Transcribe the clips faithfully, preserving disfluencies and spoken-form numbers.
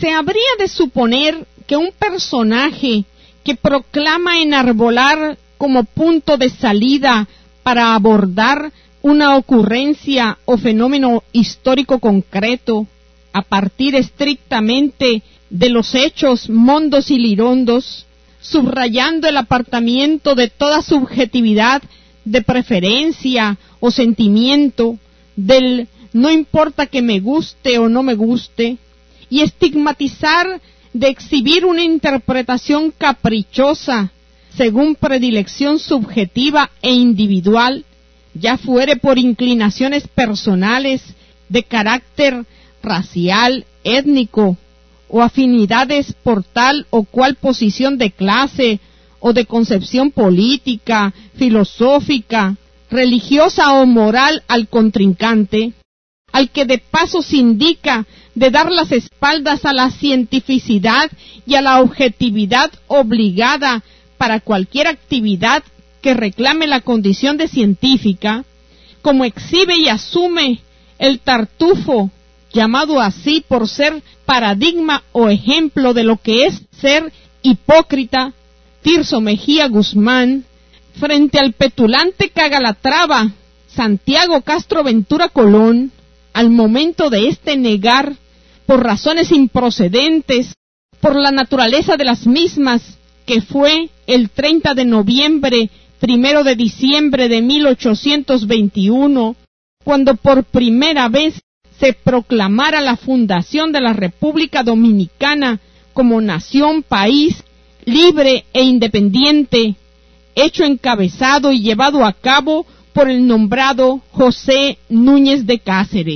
Se habría de suponer que un personaje que proclama enarbolar como punto de salida para abordar una ocurrencia o fenómeno histórico concreto, a partir estrictamente de los hechos mondos y lirondos, subrayando el apartamiento de toda subjetividad de preferencia o sentimiento, del no importa que me guste o no me guste, y estigmatizar de exhibir una interpretación caprichosa según predilección subjetiva e individual, ya fuere por inclinaciones personales de carácter racial, étnico, o afinidades por tal o cual posición de clase o de concepción política, filosófica, religiosa o moral al contrincante, al que de paso se indica de dar las espaldas a la cientificidad y a la objetividad obligada para cualquier actividad que reclame la condición de científica, como exhibe y asume el Tartufo, llamado así por ser paradigma o ejemplo de lo que es ser hipócrita, Tirso Mejía Guzmán, frente al petulante Cagalatrava, Santiago Castro Ventura Colón, al momento de este negar, por razones improcedentes, por la naturaleza de las mismas, que fue el treinta de noviembre, primero de diciembre de mil ochocientos veintiuno, cuando por primera vez se proclamara la fundación de la República Dominicana como nación, país, libre e independiente, hecho encabezado y llevado a cabo por el nombrado José Núñez de Cáceres.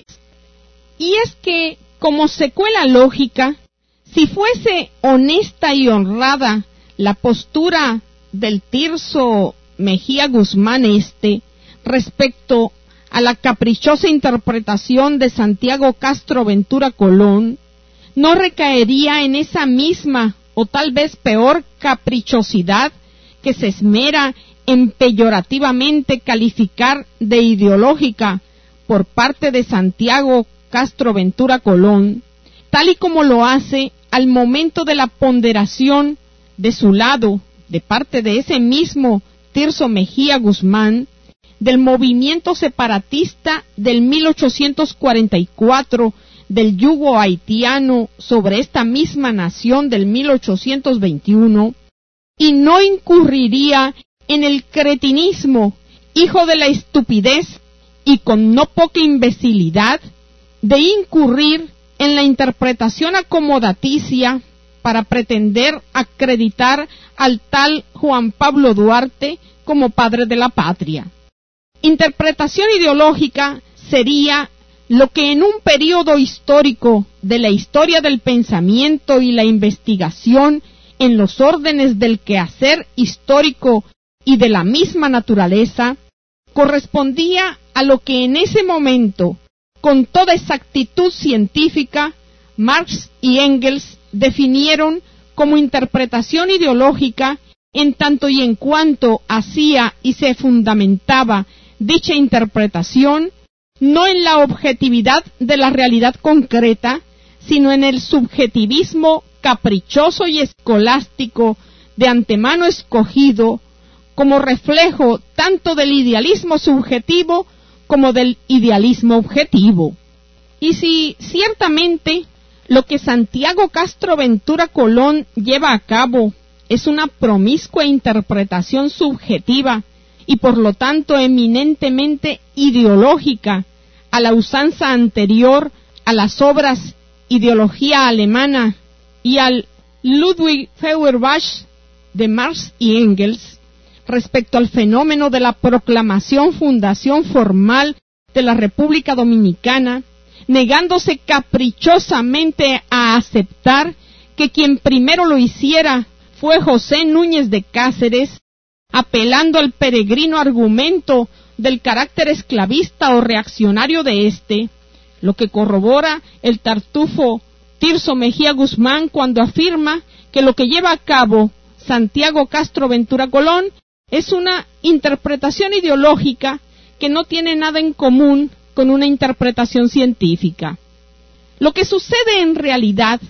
Y es que, como secuela lógica, si fuese honesta y honrada la postura del Tirso Mejía Guzmán este, respecto a la caprichosa interpretación de Santiago Castro Ventura Colón, no recaería en esa misma o tal vez peor caprichosidad que se esmera en peyorativamente calificar de ideológica por parte de Santiago Castro Ventura Colón, tal y como lo hace al momento de la ponderación de su lado, de parte de ese mismo Tirso Mejía Guzmán, del movimiento separatista del mil ochocientos cuarenta y cuatro, del yugo haitiano sobre esta misma nación del mil ochocientos veintiuno, y no incurriría en el cretinismo, hijo de la estupidez, y con no poca imbecilidad, de incurrir en la interpretación acomodaticia para pretender acreditar al tal Juan Pablo Duarte como padre de la patria. Interpretación ideológica sería lo que en un periodo histórico de la historia del pensamiento y la investigación en los órdenes del quehacer histórico y de la misma naturaleza, correspondía a lo que en ese momento, con toda exactitud científica, Marx y Engels definieron como interpretación ideológica, en tanto y en cuanto hacía y se fundamentaba dicha interpretación no en la objetividad de la realidad concreta, sino en el subjetivismo caprichoso y escolástico de antemano escogido como reflejo tanto del idealismo subjetivo como del idealismo objetivo. Y si ciertamente lo que Santiago Castro Ventura Colón lleva a cabo es una promiscua interpretación subjetiva y por lo tanto eminentemente ideológica a la usanza anterior a las obras Ideología Alemana y al Ludwig Feuerbach de Marx y Engels, respecto al fenómeno de la proclamación fundación formal de la República Dominicana, negándose caprichosamente a aceptar que quien primero lo hiciera fue José Núñez de Cáceres, apelando al peregrino argumento del carácter esclavista o reaccionario de éste, lo que corrobora el tartufo Tirso Mejía Guzmán cuando afirma que lo que lleva a cabo Santiago Castro Ventura Colón es una interpretación ideológica que no tiene nada en común con una interpretación científica. Lo que sucede en realidad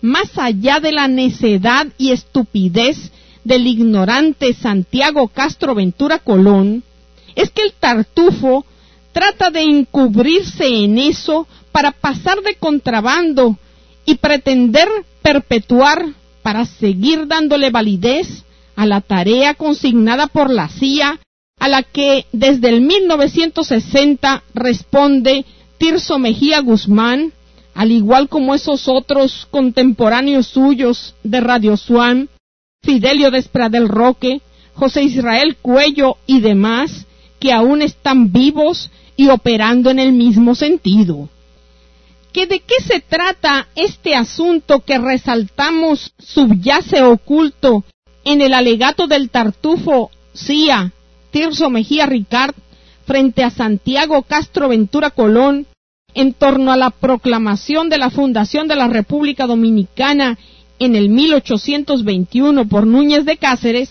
más allá de la necedad y estupidez del ignorante Santiago Castro Ventura Colón, es que el Tartufo trata de encubrirse en eso para pasar de contrabando y pretender perpetuar, para seguir dándole validez a la tarea consignada por la C I A, a la que desde el mil novecientos sesenta responde Tirso Mejía Guzmán, al igual como esos otros contemporáneos suyos de Radio Swan, Fidelio Despradel Roque, José Israel Cuello y demás, que aún están vivos y operando en el mismo sentido. ¿Que de qué se trata este asunto que resaltamos subyace oculto en el alegato del Tartufo C I A, Tirso Mejía Ricard, frente a Santiago Castro Ventura Colón, en torno a la proclamación de la fundación de la República Dominicana en el mil ochocientos veintiuno por Núñez de Cáceres?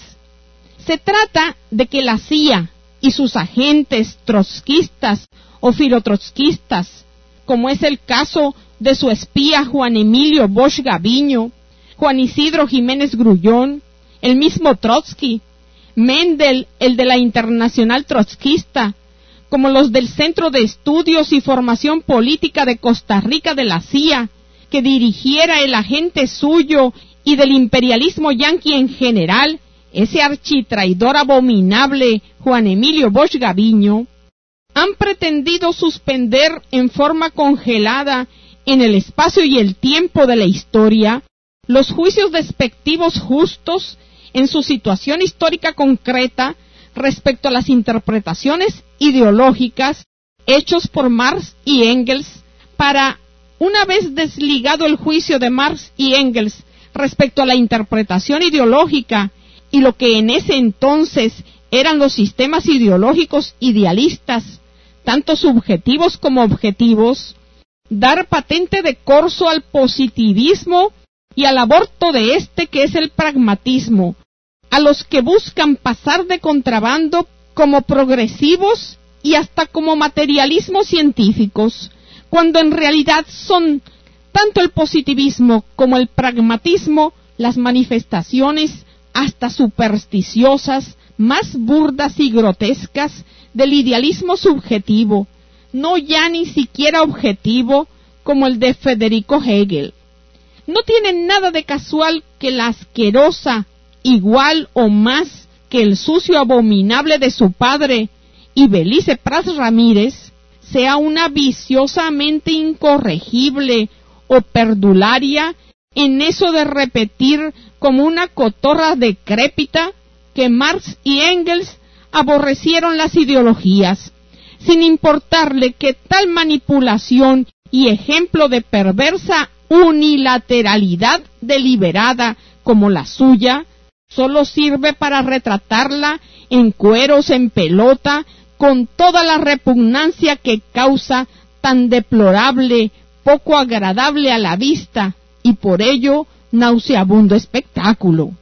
Se trata de que la C I A y sus agentes trotskistas o filotrotskistas, como es el caso de su espía Juan Emilio Bosch Gaviño, Juan Isidro Jiménez Grullón, el mismo Trotsky, Mendel, el de la Internacional Trotskista, como los del Centro de Estudios y Formación Política de Costa Rica de la C I A, que dirigiera el agente suyo, y del imperialismo yanqui en general, ese architraidor abominable Juan Emilio Bosch Gaviño, han pretendido suspender en forma congelada en el espacio y el tiempo de la historia los juicios despectivos justos en su situación histórica concreta respecto a las interpretaciones ideológicas hechos por Marx y Engels, para, una vez desligado el juicio de Marx y Engels respecto a la interpretación ideológica y lo que en ese entonces eran los sistemas ideológicos idealistas, tanto subjetivos como objetivos, dar patente de corso al positivismo y al aborto de este que es el pragmatismo, a los que buscan pasar de contrabando como progresivos y hasta como materialismos científicos, cuando en realidad son tanto el positivismo como el pragmatismo las manifestaciones hasta supersticiosas, más burdas y grotescas del idealismo subjetivo, no ya ni siquiera objetivo, como el de Federico Hegel. No tiene nada de casual que la asquerosa, igual o más que el sucio abominable de su padre, y Belice Prats Ramírez, sea una viciosamente incorregible o perdularia en eso de repetir como una cotorra decrépita que Marx y Engels aborrecieron las ideologías, sin importarle que tal manipulación y ejemplo de perversa unilateralidad deliberada como la suya, solo sirve para retratarla en cueros en pelota, con toda la repugnancia que causa tan deplorable, poco agradable a la vista, y por ello nauseabundo espectáculo.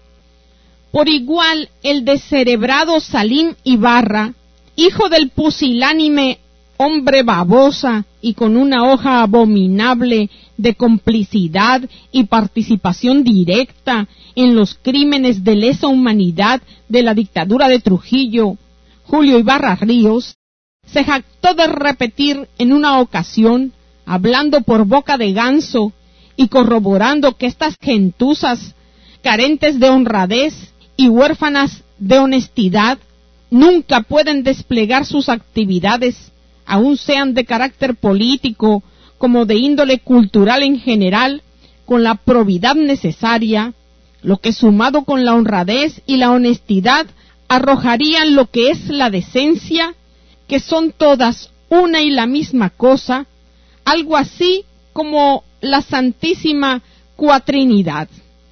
Por igual, el descerebrado Salim Ibarra, hijo del pusilánime hombre babosa y con una hoja abominable de complicidad y participación directa en los crímenes de lesa humanidad de la dictadura de Trujillo, Julio Ibarra Ríos, se jactó de repetir en una ocasión, hablando por boca de ganso y corroborando que estas gentuzas, carentes de honradez y huérfanas de honestidad, nunca pueden desplegar sus actividades, aun sean de carácter político como de índole cultural en general, con la probidad necesaria, lo que sumado con la honradez y la honestidad arrojarían lo que es la decencia, que son todas una y la misma cosa, algo así como la Santísima Cuatrinidad.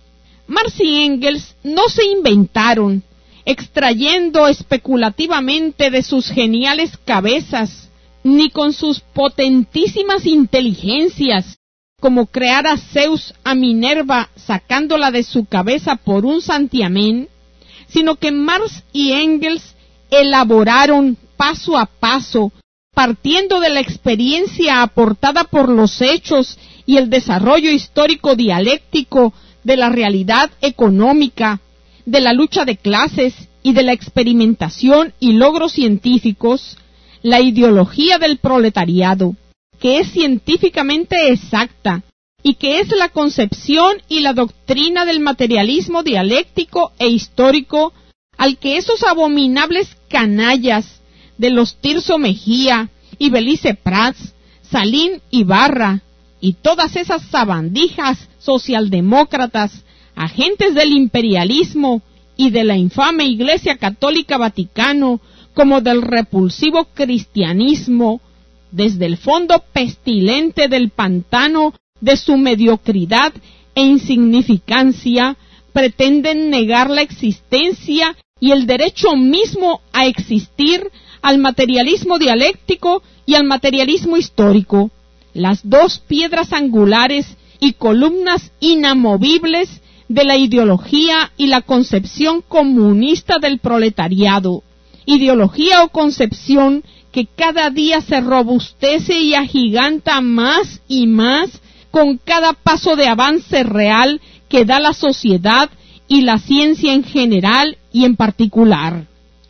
Marx y Engels no se inventaron, extrayendo especulativamente de sus geniales cabezas, ni con sus potentísimas inteligencias, como crear a Zeus a Minerva sacándola de su cabeza por un santiamén, sino que Marx y Engels elaboraron paso a paso, partiendo de la experiencia aportada por los hechos y el desarrollo histórico dialéctico de la realidad económica, de la lucha de clases y de la experimentación y logros científicos, la ideología del proletariado, que es científicamente exacta y que es la concepción y la doctrina del materialismo dialéctico e histórico al que esos abominables canallas de los Tirso Mejía y Belice Prats, Salín Ibarra y todas esas sabandijas socialdemócratas, agentes del imperialismo y de la infame Iglesia Católica Vaticano, como del repulsivo cristianismo, desde el fondo pestilente del pantano de su mediocridad e insignificancia, pretenden negar la existencia y el derecho mismo a existir al materialismo dialéctico y al materialismo histórico, las dos piedras angulares y columnas inamovibles de la ideología y la concepción comunista del proletariado, ideología o concepción que cada día se robustece y agiganta más y más con cada paso de avance real que da la sociedad y la ciencia en general y en particular.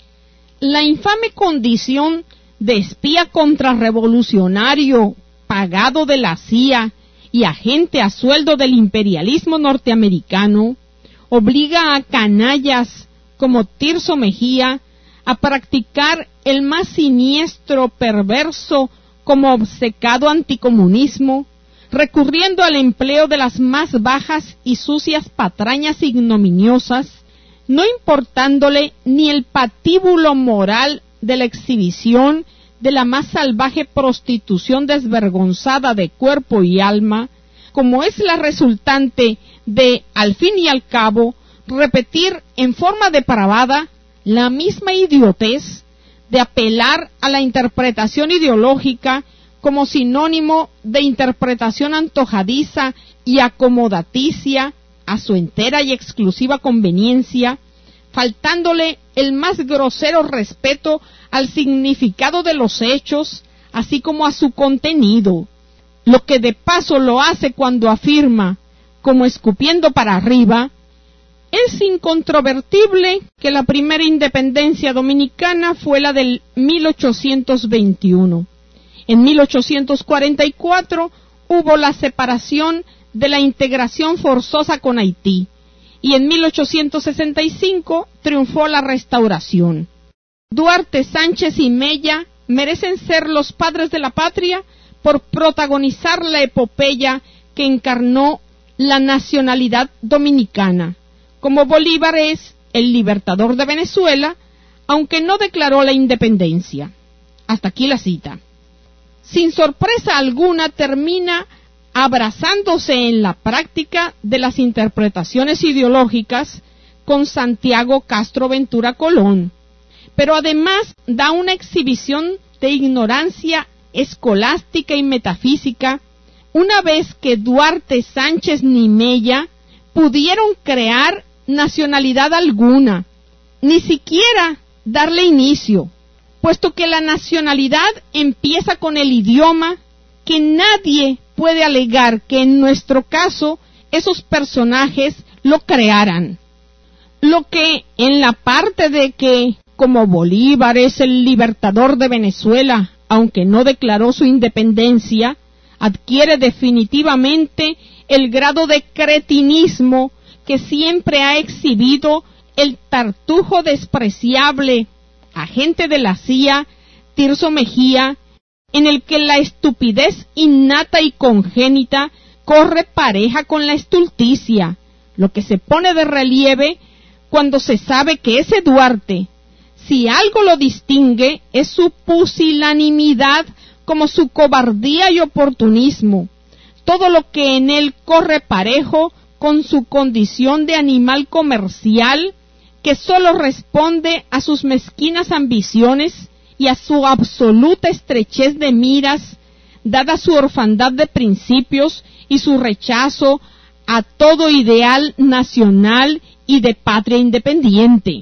La infame condición de espía contrarrevolucionario pagado de la C I A y agente a sueldo del imperialismo norteamericano obliga a canallas como Tirso Mejía a practicar el más siniestro, perverso, como obcecado anticomunismo, recurriendo al empleo de las más bajas y sucias patrañas ignominiosas, no importándole ni el patíbulo moral de la exhibición de la más salvaje prostitución desvergonzada de cuerpo y alma, como es la resultante de, al fin y al cabo, repetir en forma depravada la misma idiotez de apelar a la interpretación ideológica como sinónimo de interpretación antojadiza y acomodaticia a su entera y exclusiva conveniencia, faltándole el más grosero respeto al significado de los hechos, así como a su contenido, lo que de paso lo hace cuando afirma, como escupiendo para arriba: es incontrovertible que la primera independencia dominicana fue la del mil ochocientos veintiuno. En mil ochocientos cuarenta y cuatro hubo la separación de la integración forzosa con Haití, y en mil ochocientos sesenta y cinco triunfó la restauración. Duarte, Sánchez y Mella merecen ser los padres de la patria por protagonizar la epopeya que encarnó la nacionalidad dominicana, como Bolívar es el libertador de Venezuela, aunque no declaró la independencia. Hasta aquí la cita. Sin sorpresa alguna termina abrazándose en la práctica de las interpretaciones ideológicas con Santiago Castro Ventura Colón, pero además da una exhibición de ignorancia escolástica y metafísica, una vez que Duarte, Sánchez ni Mella pudieron crear nacionalidad alguna, ni siquiera darle inicio, puesto que la nacionalidad empieza con el idioma, que nadie puede alegar que en nuestro caso esos personajes lo crearan. Lo que en la parte de que, como Bolívar es el libertador de Venezuela, aunque no declaró su independencia, adquiere definitivamente el grado de cretinismo que siempre ha exhibido el tartujo despreciable, agente de la C I A, Tirso Mejía, en el que la estupidez innata y congénita corre pareja con la estulticia, lo que se pone de relieve cuando se sabe que ese Duarte, si algo lo distingue, es su pusilanimidad como su cobardía y oportunismo, todo lo que en él corre parejo con su condición de animal comercial que sólo responde a sus mezquinas ambiciones y a su absoluta estrechez de miras, dada su orfandad de principios y su rechazo a todo ideal nacional y de patria independiente.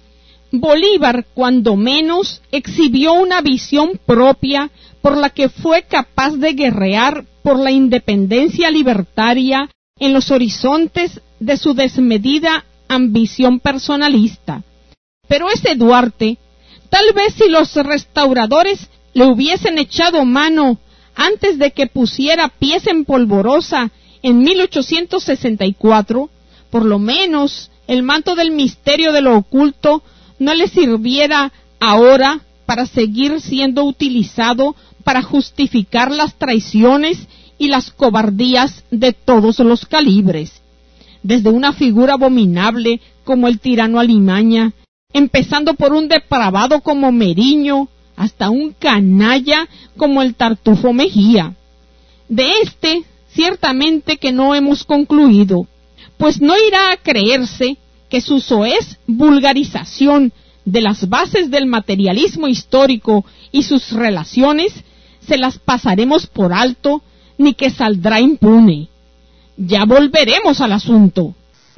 Bolívar, cuando menos, exhibió una visión propia por la que fue capaz de guerrear por la independencia libertaria en los horizontes de su desmedida ambición personalista. Pero ese Duarte, tal vez si los restauradores le hubiesen echado mano antes de que pusiera pies en polvorosa en mil ochocientos sesenta y cuatro, por lo menos el manto del misterio de lo oculto no le sirviera ahora para seguir siendo utilizado para justificar las traiciones y las cobardías de todos los calibres, desde una figura abominable como el tirano Alimaña, empezando por un depravado como Meriño, hasta un canalla como el Tartufo Mejía. De este, ciertamente que no hemos concluido, pues no irá a creerse que su soez vulgarización de las bases del materialismo histórico y sus relaciones se las pasaremos por alto, ni que saldrá impune. Ya volveremos al asunto.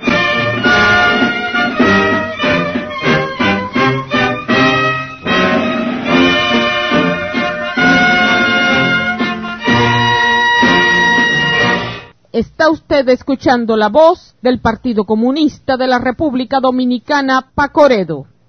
Está usted escuchando la voz del Partido Comunista de la República Dominicana, Pacoredo.